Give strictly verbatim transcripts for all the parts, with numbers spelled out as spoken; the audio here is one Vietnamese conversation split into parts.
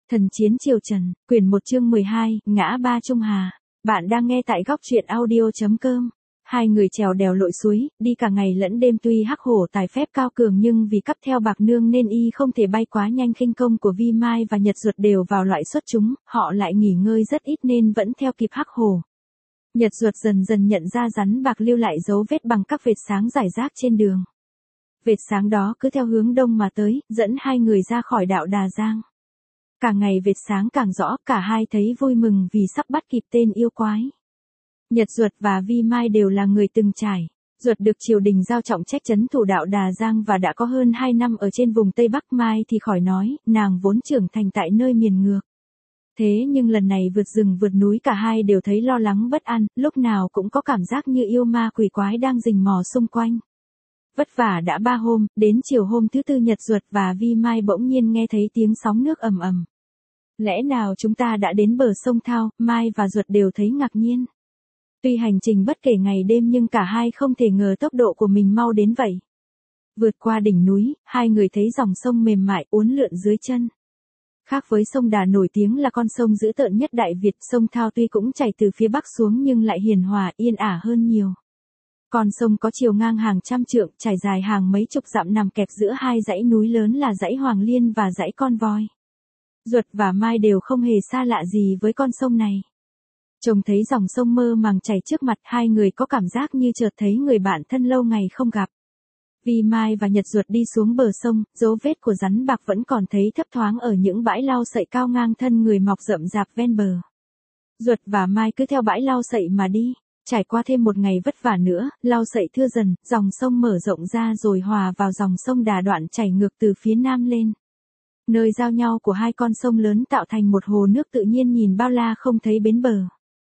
Thần chiến triều Trần, quyển một chương mười hai, ngã ba Trung Hà. Bạn đang nghe tại góc truyện audio.com. Hai người trèo đèo lội suối, đi cả ngày lẫn đêm tuy Hắc Hổ tài phép cao cường nhưng vì cắp theo bạc nương nên y không thể bay quá nhanh. Khinh công của Vi Mai và Nhật Duật đều vào loại xuất chúng, họ lại nghỉ ngơi rất ít nên vẫn theo kịp Hắc Hổ. Nhật Duật dần dần nhận ra rắn bạc lưu lại dấu vết bằng các vệt sáng rải rác trên đường. Vệt sáng đó cứ theo hướng đông mà tới, dẫn hai người ra khỏi đạo Đà Giang. Càng ngày vệt sáng càng rõ, cả hai thấy vui mừng vì sắp bắt kịp tên yêu quái. Nhật Duật và Vi Mai đều là người từng trải. Duật được triều đình giao trọng trách trấn thủ đạo Đà Giang và đã có hơn hai năm ở trên vùng Tây Bắc. Mai thì khỏi nói, nàng vốn trưởng thành tại nơi miền ngược. Thế nhưng lần này vượt rừng vượt núi cả hai đều thấy lo lắng bất an, lúc nào cũng có cảm giác như yêu ma quỷ quái đang rình mò xung quanh. Vất vả đã ba hôm, đến chiều hôm thứ tư Nhật Duật và Vi Mai bỗng nhiên nghe thấy tiếng sóng nước ầm ầm. Lẽ nào chúng ta đã đến bờ sông Thao? Mai và Duật đều thấy ngạc nhiên. Tuy hành trình bất kể ngày đêm nhưng cả hai không thể ngờ tốc độ của mình mau đến vậy. Vượt qua đỉnh núi, hai người thấy dòng sông mềm mại uốn lượn dưới chân. Khác với sông Đà nổi tiếng là con sông dữ tợn nhất Đại Việt, sông Thao tuy cũng chảy từ phía bắc xuống nhưng lại hiền hòa yên ả hơn nhiều. Con sông có chiều ngang hàng trăm trượng, trải dài hàng mấy chục dặm nằm kẹp giữa hai dãy núi lớn là dãy Hoàng Liên và dãy Con Voi. Duật và Mai đều không hề xa lạ gì với con sông này. Trông thấy dòng sông mơ màng chảy trước mặt, hai người có cảm giác như chợt thấy người bạn thân lâu ngày không gặp. Vi Mai và Nhật Duật đi xuống bờ sông, dấu vết của rắn bạc vẫn còn thấy thấp thoáng ở những bãi lau sậy cao ngang thân người mọc rậm rạp ven bờ. Duật và Mai cứ theo bãi lau sậy mà đi. Trải qua thêm một ngày vất vả nữa, lau sậy thưa dần, dòng sông mở rộng ra rồi hòa vào dòng sông Đà đoạn chảy ngược từ phía nam lên. Nơi giao nhau của hai con sông lớn tạo thành một hồ nước tự nhiên nhìn bao la không thấy bến bờ.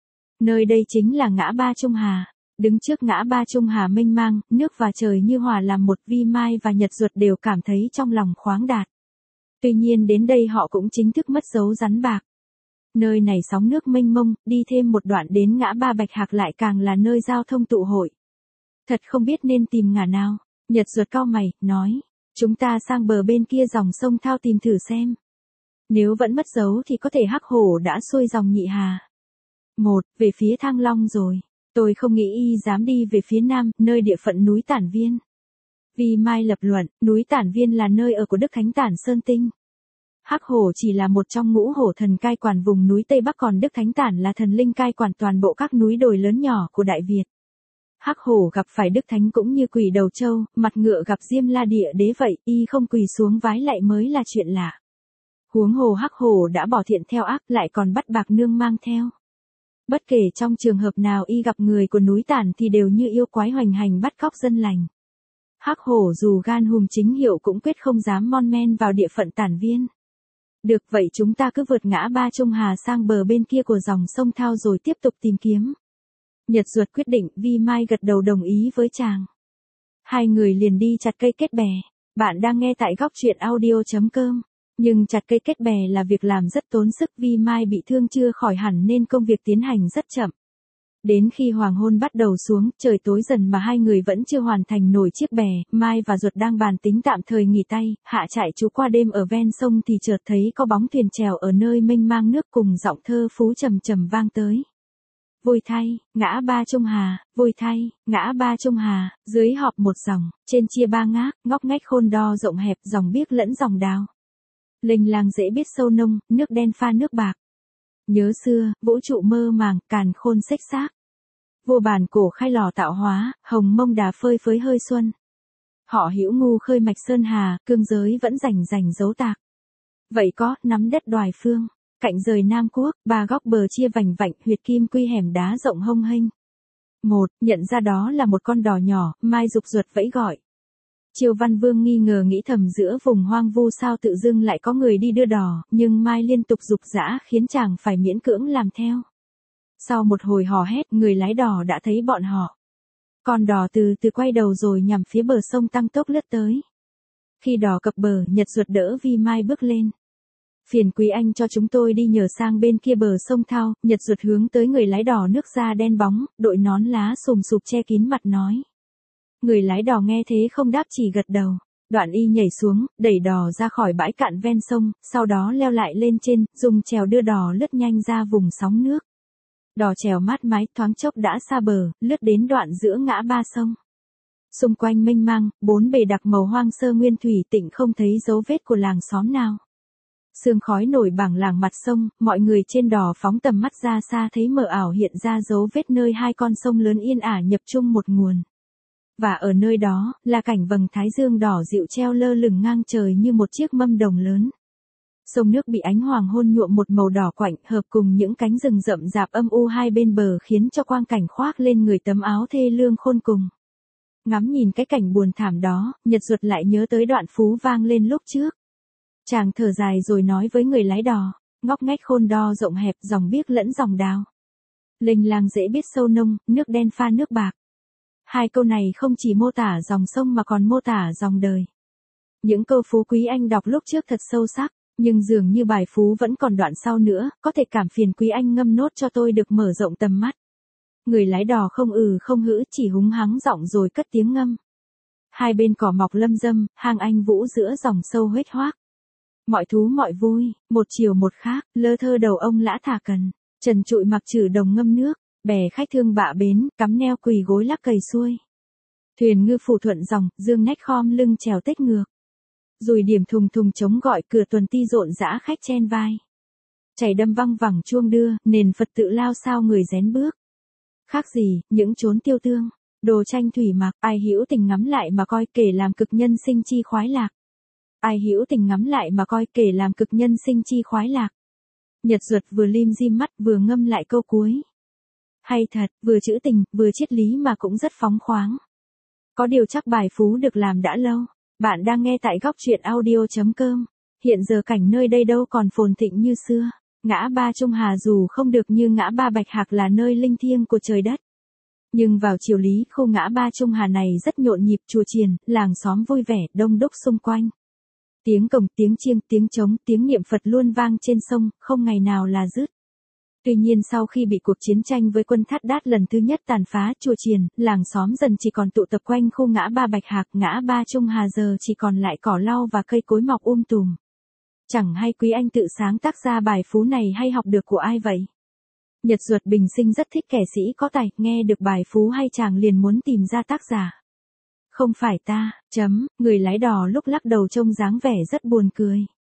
Nơi đây chính là ngã ba Trung Hà. Đứng trước ngã ba Trung Hà mênh mang, nước và trời như hòa làm một. Vi Mai và Nhật Duật đều cảm thấy trong lòng khoáng đạt. Tuy nhiên đến đây họ cũng chính thức mất dấu rắn bạc. Nơi này sóng nước mênh mông, đi thêm một đoạn đến ngã ba Bạch Hạc lại càng là nơi giao thông tụ hội. Thật không biết nên tìm ngả nào. Nhật Duật cau mày, nói, chúng ta sang bờ bên kia dòng sông Thao tìm thử xem. Nếu vẫn mất dấu thì có thể Hắc Hổ đã xuôi dòng Nhị Hà. Một, về phía Thăng Long rồi. Tôi không nghĩ y dám đi về phía nam, nơi địa phận núi Tản Viên. Vi Mai lập luận, núi Tản Viên là nơi ở của Đức Thánh Tản Sơn Tinh. Hắc Hổ chỉ là một trong ngũ hổ thần cai quản vùng núi Tây Bắc, còn Đức Thánh Tản là thần linh cai quản toàn bộ các núi đồi lớn nhỏ của Đại Việt. Hắc Hổ gặp phải Đức Thánh cũng như Quỷ Đầu Châu, mặt ngựa gặp Diêm La Địa Đế vậy, y không quỳ xuống vái lạy mới là chuyện lạ. Huống hồ Hắc Hổ đã bỏ thiện theo ác, lại còn bắt bạc nương mang theo. Bất kể trong trường hợp nào y gặp người của núi Tản thì đều như yêu quái hoành hành bắt cóc dân lành. Hắc Hổ dù gan hùm chính hiệu cũng quyết không dám mon men vào địa phận Tản Viên. Được vậy chúng ta cứ vượt ngã ba Trung Hà sang bờ bên kia của dòng sông Thao rồi tiếp tục tìm kiếm. Nhật Duật quyết định, Vi Mai gật đầu đồng ý với chàng. Hai người liền đi chặt cây kết bè. Bạn đang nghe tại góc truyện audio.com. Nhưng chặt cây kết bè là việc làm rất tốn sức. Vi Mai bị thương chưa khỏi hẳn nên công việc tiến hành rất chậm. Đến khi hoàng hôn bắt đầu xuống, trời tối dần mà hai người vẫn chưa hoàn thành nổi chiếc bè. Mai và Duật đang bàn tính tạm thời nghỉ tay, hạ trại trú qua đêm ở ven sông thì chợt thấy có bóng thuyền chèo ở nơi mênh mang nước cùng giọng thơ phú trầm trầm vang tới. Vui thay, ngã ba Trung Hà, vui thay, ngã ba Trung Hà, dưới họp một dòng, trên chia ba ngác, ngóc ngách khôn đo rộng hẹp, dòng biếc lẫn dòng đào. Lênh làng dễ biết sâu nông, nước đen pha nước bạc. Nhớ xưa, vũ trụ mơ màng, càn khôn xếch xác. Vua bàn cổ khai lò tạo hóa, hồng mông đà phơi phới hơi xuân. Họ hữu ngu khơi mạch sơn hà, cương giới vẫn rành rành dấu tạc. Vậy có, nắm đất đoài phương, cạnh rời Nam Quốc, ba góc bờ chia vành vạnh, huyệt kim quy hẻm đá rộng hông hênh. Một, nhận ra đó là một con đò nhỏ, Mai dục Duật vẫy gọi. Triều Văn Vương nghi ngờ nghĩ thầm giữa vùng hoang vu sao tự dưng lại có người đi đưa đò, nhưng Mai liên tục giục giã khiến chàng phải miễn cưỡng làm theo. Sau một hồi hò hét, người lái đò đã thấy bọn họ. Con đò từ từ quay đầu rồi nhằm phía bờ sông tăng tốc lướt tới. Khi đò cập bờ, Nhật Duật đỡ Vi Mai bước lên. Phiền quý anh cho chúng tôi đi nhờ sang bên kia bờ sông Thao. Nhật Duật hướng tới người lái đò nước da đen bóng, đội nón lá xùm xụp che kín mặt nói. Người lái đò nghe thế không đáp chỉ gật đầu. Đoạn y nhảy xuống, đẩy đò ra khỏi bãi cạn ven sông, sau đó leo lại lên trên, dùng chèo đưa đò lướt nhanh ra vùng sóng nước. Đò chèo mát mái thoáng chốc đã xa bờ, lướt đến đoạn giữa ngã ba sông. Xung quanh mênh mang, bốn bề đặc màu hoang sơ nguyên thủy tịnh, không thấy dấu vết của làng xóm nào. Sương khói nổi bảng làng mặt sông, mọi người trên đò phóng tầm mắt ra xa thấy mờ ảo hiện ra dấu vết nơi hai con sông lớn yên ả nhập chung một nguồn. Và ở nơi đó, là cảnh vầng thái dương đỏ dịu treo lơ lửng ngang trời như một chiếc mâm đồng lớn. Sông nước bị ánh hoàng hôn nhuộm một màu đỏ quạnh, hợp cùng những cánh rừng rậm rạp âm u hai bên bờ khiến cho quang cảnh khoác lên người tấm áo thê lương khôn cùng. Ngắm nhìn cái cảnh buồn thảm đó, Nhật Duật lại nhớ tới đoạn phú vang lên lúc trước. Chàng thở dài rồi nói với người lái đò, ngóc ngách khôn đo rộng hẹp, dòng biếc lẫn dòng đào. Lênh làng dễ biết sâu nông, nước đen pha nước bạc. Hai câu này không chỉ mô tả dòng sông mà còn mô tả dòng đời. Những câu phú quý anh đọc lúc trước thật sâu sắc, nhưng dường như bài phú vẫn còn đoạn sau nữa, có thể cảm phiền quý anh ngâm nốt cho tôi được mở rộng tầm mắt. Người lái đò không ừ không hữ, chỉ húng hắng giọng rồi cất tiếng ngâm. Hai bên cỏ mọc lâm dâm, hang anh vũ giữa dòng sâu huết hoác. Mọi thú mọi vui, một chiều một khác, lơ thơ đầu ông lã thả cần, trần trụi mặc trừ đồng ngâm nước, bè khách thương bạ bến, cắm neo quỳ gối lắc cầy xuôi. Thuyền ngư phủ thuận dòng, dương nách khom lưng chèo tết ngược. Rùi điểm thùng thùng chống gọi, cửa tuần ti rộn rã khách chen vai. Chảy đâm văng vẳng chuông đưa, nền Phật tự lao sao người rén bước. Khác gì, những chốn tiêu tương, đồ tranh thủy mặc, ai hữu tình ngắm lại mà coi, kể làm cực nhân sinh chi khoái lạc. Ai hữu tình ngắm lại mà coi, kể làm cực nhân sinh chi khoái lạc. Nhật Duật vừa lim dim mắt vừa ngâm lại câu cuối. Hay thật, vừa trữ tình, vừa triết lý mà cũng rất phóng khoáng. Có điều chắc bài phú được làm đã lâu. Bạn đang nghe tại góc truyện audio chấm com. Hiện giờ cảnh nơi đây đâu còn phồn thịnh như xưa. Ngã ba Trung Hà dù không được như ngã ba Bạch Hạc là nơi linh thiêng của trời đất. Nhưng vào chiều lý, khu ngã ba Trung Hà này rất nhộn nhịp, chùa chiền, làng xóm vui vẻ, đông đúc xung quanh. Tiếng cồng, tiếng chiêng, tiếng trống, tiếng niệm Phật luôn vang trên sông, không ngày nào là dứt. Tuy nhiên sau khi bị cuộc chiến tranh với quân Thát Đát lần thứ nhất tàn phá chùa chiền, làng xóm dần chỉ còn tụ tập quanh khu ngã ba Bạch Hạc, ngã ba Trung Hà giờ chỉ còn lại cỏ lau và cây cối mọc um tùm. Chẳng hay quý anh tự sáng tác ra bài phú này hay học được của ai vậy? Nhật Duật bình sinh rất thích kẻ sĩ có tài, nghe được bài phú hay chàng liền muốn tìm ra tác giả. Không phải ta, chấm, người lái đò lúc lắc đầu trông dáng vẻ rất buồn cười.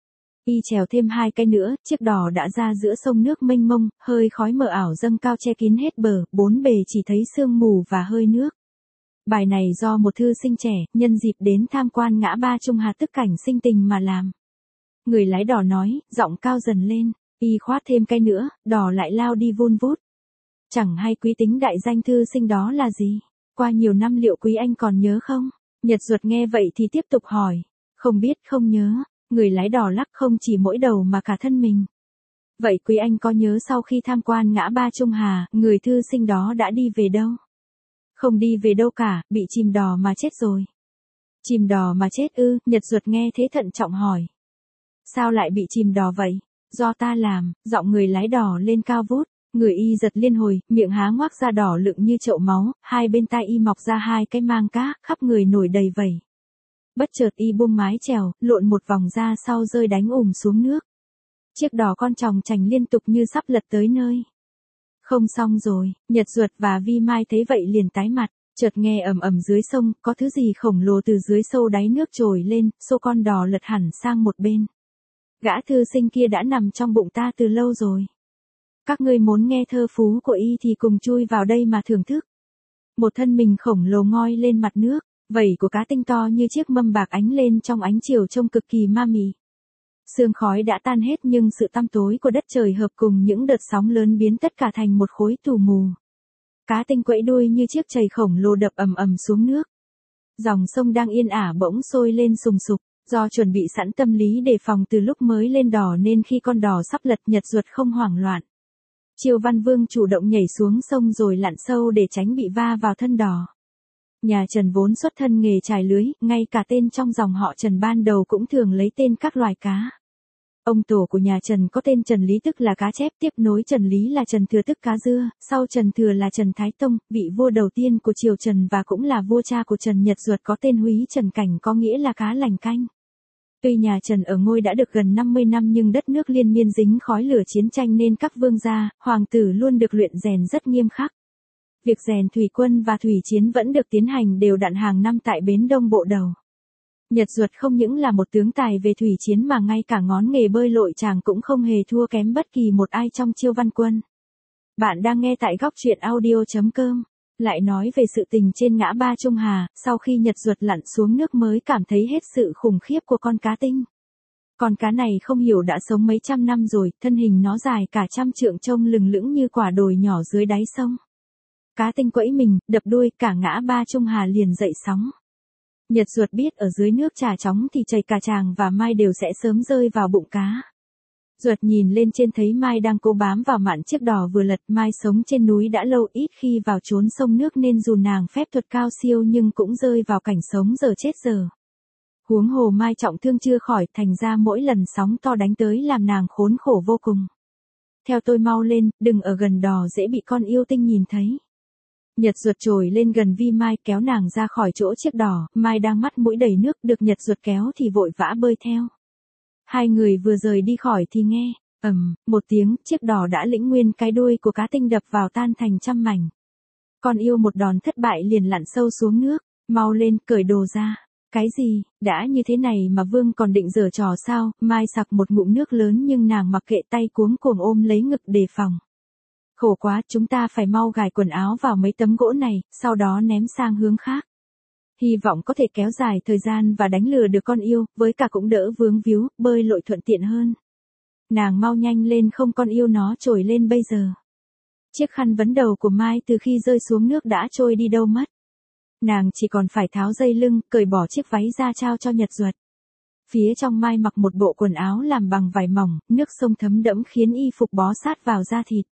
Y chèo thêm hai cái nữa, chiếc đò đã ra giữa sông nước mênh mông, hơi khói mờ ảo dâng cao che kín hết bờ, bốn bề chỉ thấy sương mù và hơi nước. Bài này do một thư sinh trẻ, nhân dịp đến tham quan ngã ba Trung Hà tức cảnh sinh tình mà làm. Người lái đò nói, giọng cao dần lên, y khoát thêm cái nữa, đò lại lao đi vun vút. Chẳng hay quý tính đại danh thư sinh đó là gì? Qua nhiều năm liệu quý anh còn nhớ không? Nhật Duật nghe vậy thì tiếp tục hỏi. Không biết, không nhớ. Người lái đò lắc không chỉ mỗi đầu mà cả thân mình. Vậy quý anh có nhớ sau khi tham quan ngã ba Trung Hà, người thư sinh đó đã đi về đâu? Không đi về đâu cả, bị chìm đò mà chết rồi. Chìm đò mà chết ư? Nhật Duật nghe thế thận trọng hỏi. Sao lại bị chìm đò vậy? Do ta làm, giọng người lái đò lên cao vút. Người y giật liên hồi, miệng há ngoác ra đỏ lựng như chậu máu, hai bên tai y mọc ra hai cái mang cá, khắp người nổi đầy vẩy. Bất chợt y buông mái chèo, lộn một vòng ra sau rơi đánh ùm xuống nước. Chiếc đò con tròng trành liên tục như sắp lật tới nơi. Không xong rồi, Nhật Duật và Vi Mai thấy vậy liền tái mặt, chợt nghe ầm ầm dưới sông, có thứ gì khổng lồ từ dưới sâu đáy nước trồi lên, xô con đò lật hẳn sang một bên. Gã thư sinh kia đã nằm trong bụng ta từ lâu rồi. Các ngươi muốn nghe thơ phú của y thì cùng chui vào đây mà thưởng thức. Một thân mình khổng lồ ngoi lên mặt nước, vảy của cá tinh to như chiếc mâm bạc ánh lên trong ánh chiều trông cực kỳ ma mị. Sương khói đã tan hết nhưng sự tăm tối của đất trời hợp cùng những đợt sóng lớn biến tất cả thành một khối tù mù. Cá tinh quẫy đuôi như chiếc chày khổng lồ đập ầm ầm xuống nước. Dòng sông đang yên ả bỗng sôi lên sùng sục, do chuẩn bị sẵn tâm lý đề phòng từ lúc mới lên đò nên khi con đò sắp lật Nhật Duật không hoảng loạn. Triều Văn Vương chủ động nhảy xuống sông rồi lặn sâu để tránh bị va vào thân đò. Nhà Trần vốn xuất thân nghề chài lưới, ngay cả tên trong dòng họ Trần ban đầu cũng thường lấy tên các loài cá. Ông tổ của nhà Trần có tên Trần Lý tức là cá chép, tiếp nối Trần Lý là Trần Thừa tức cá dưa, sau Trần Thừa là Trần Thái Tông, vị vua đầu tiên của triều Trần và cũng là vua cha của Trần Nhật Duật có tên Húy Trần Cảnh có nghĩa là cá lành canh. Tuy nhà Trần ở ngôi đã được gần năm mươi năm nhưng đất nước liên miên dính khói lửa chiến tranh nên các vương gia, hoàng tử luôn được luyện rèn rất nghiêm khắc. Việc rèn thủy quân và thủy chiến vẫn được tiến hành đều đặn hàng năm tại bến Đông Bộ Đầu. Nhật Duật không những là một tướng tài về thủy chiến mà ngay cả ngón nghề bơi lội chàng cũng không hề thua kém bất kỳ một ai trong Chiêu Văn Quân. Bạn đang nghe tại góc truyện audio chấm com. Lại nói về sự tình trên ngã ba Trung Hà, sau khi Nhật Duật lặn xuống nước mới cảm thấy hết sự khủng khiếp của con cá tinh. Con cá này không hiểu đã sống mấy trăm năm rồi, thân hình nó dài cả trăm trượng trông lừng lững như quả đồi nhỏ dưới đáy sông. Cá tinh quẫy mình, đập đuôi, cả ngã ba Trung Hà liền dậy sóng. Nhật Duật biết ở dưới nước trà chóng thì chày cả chàng và Mai đều sẽ sớm rơi vào bụng cá. Duật nhìn lên trên thấy Mai đang cố bám vào mạn chiếc đò vừa lật. Mai sống trên núi đã lâu ít khi vào trốn sông nước nên dù nàng phép thuật cao siêu nhưng cũng rơi vào cảnh sống giờ chết giờ. Huống hồ Mai trọng thương chưa khỏi, thành ra mỗi lần sóng to đánh tới làm nàng khốn khổ vô cùng. Theo tôi mau lên, đừng ở gần đò dễ bị con yêu tinh nhìn thấy. Nhật Duật trồi lên gần Vi Mai kéo nàng ra khỏi chỗ chiếc đò, Mai đang mắt mũi đầy nước được Nhật Duật kéo thì vội vã bơi theo. Hai người vừa rời đi khỏi thì nghe, ầm, một tiếng, chiếc đò đã lĩnh nguyên cái đuôi của cá tinh đập vào tan thành trăm mảnh. Con yêu một đòn thất bại liền lặn sâu xuống nước, mau lên, cởi đồ ra. Cái gì, đã như thế này mà Vương còn định giở trò sao? Mai sặc một ngụm nước lớn nhưng nàng mặc kệ, tay cuống cuồng ôm lấy ngực đề phòng. Khổ quá, chúng ta phải mau gài quần áo vào mấy tấm gỗ này, sau đó ném sang hướng khác. Hy vọng có thể kéo dài thời gian và đánh lừa được con yêu, với cả cũng đỡ vướng víu, bơi lội thuận tiện hơn. Nàng mau nhanh lên không con yêu nó trồi lên bây giờ. Chiếc khăn vấn đầu của Mai từ khi rơi xuống nước đã trôi đi đâu mất. Nàng chỉ còn phải tháo dây lưng, cởi bỏ chiếc váy ra trao cho Nhật Duật. Phía trong Mai mặc một bộ quần áo làm bằng vải mỏng, nước sông thấm đẫm khiến y phục bó sát vào da thịt.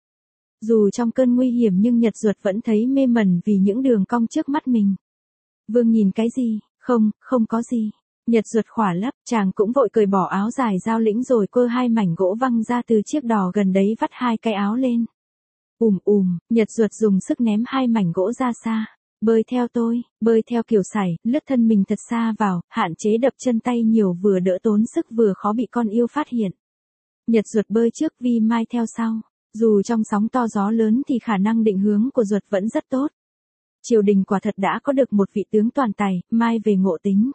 Dù trong cơn nguy hiểm nhưng Nhật Duật vẫn thấy mê mẩn vì những đường cong trước mắt mình. Vương nhìn cái gì? Không, không có gì. Nhật Duật khỏa lấp, chàng cũng vội cởi bỏ áo dài giao lĩnh rồi cơ hai mảnh gỗ văng ra từ chiếc đò gần đấy vắt hai cái áo lên. Ùm ùm, Nhật Duật dùng sức ném hai mảnh gỗ ra xa. Bơi theo tôi, bơi theo kiểu sải, lướt thân mình thật xa vào, hạn chế đập chân tay nhiều vừa đỡ tốn sức vừa khó bị con yêu phát hiện. Nhật Duật bơi trước, Vi Mai theo sau. Dù trong sóng to gió lớn thì khả năng định hướng của Duật vẫn rất tốt. Triều đình quả thật đã có được một vị tướng toàn tài, Mai về ngộ tính.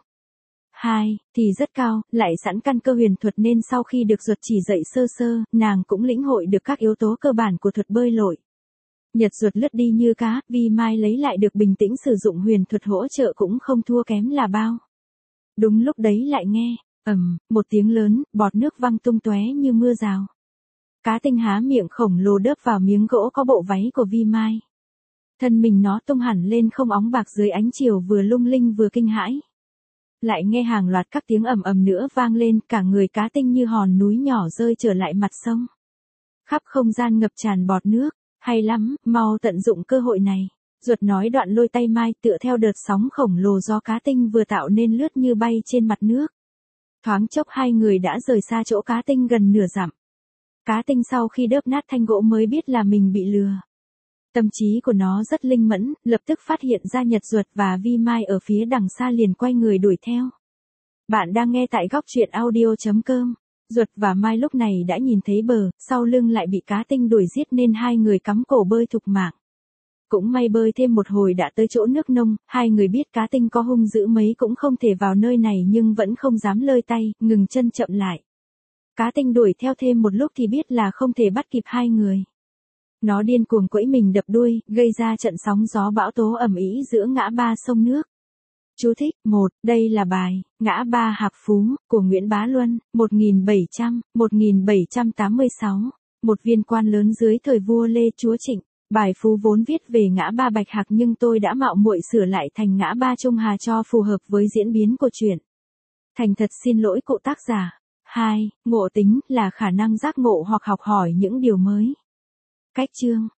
Hai, thì rất cao, lại sẵn căn cơ huyền thuật nên sau khi được Duật chỉ dạy sơ sơ, nàng cũng lĩnh hội được các yếu tố cơ bản của thuật bơi lội. Nhật Duật lướt đi như cá, Vi Mai lấy lại được bình tĩnh sử dụng huyền thuật hỗ trợ cũng không thua kém là bao. Đúng lúc đấy lại nghe, ầm, một tiếng lớn, bọt nước văng tung tóe như mưa rào. Cá tinh há miệng khổng lồ đớp vào miếng gỗ có bộ váy của Vi Mai. Thân mình nó tung hẳn lên không óng bạc dưới ánh chiều vừa lung linh vừa kinh hãi. Lại nghe hàng loạt các tiếng ầm ầm nữa vang lên, cả người cá tinh như hòn núi nhỏ rơi trở lại mặt sông. Khắp không gian ngập tràn bọt nước, hay lắm, mau tận dụng cơ hội này. Duật nói đoạn lôi tay Mai tựa theo đợt sóng khổng lồ do cá tinh vừa tạo nên lướt như bay trên mặt nước. Thoáng chốc hai người đã rời xa chỗ cá tinh gần nửa dặm. Cá tinh sau khi đớp nát thanh gỗ mới biết là mình bị lừa. Tâm trí của nó rất linh mẫn, lập tức phát hiện ra Nhật Duật và Vi Mai ở phía đằng xa liền quay người đuổi theo. Bạn đang nghe tại góc truyện audio chấm com. Duật và Mai lúc này đã nhìn thấy bờ, sau lưng lại bị cá tinh đuổi giết nên hai người cắm cổ bơi thục mạng. Cũng may bơi thêm một hồi đã tới chỗ nước nông, hai người biết cá tinh có hung dữ mấy cũng không thể vào nơi này nhưng vẫn không dám lơi tay, ngừng chân chậm lại. Cá tinh đuổi theo thêm một lúc thì biết là không thể bắt kịp hai người. Nó điên cuồng quẫy mình đập đuôi, gây ra trận sóng gió bão tố ầm ĩ giữa ngã ba sông nước. Chú thích, một, đây là bài, Ngã ba Hạc Phú, của Nguyễn Bá Luân, một nghìn bảy trăm đến một nghìn bảy trăm tám mươi sáu, một viên quan lớn dưới thời vua Lê Chúa Trịnh. Bài Phú vốn viết về ngã ba Bạch Hạc nhưng tôi đã mạo muội sửa lại thành ngã ba Trung Hà cho phù hợp với diễn biến của truyện. Thành thật xin lỗi cụ tác giả. Hai, ngộ tính là khả năng giác ngộ hoặc học hỏi những điều mới. Cách chương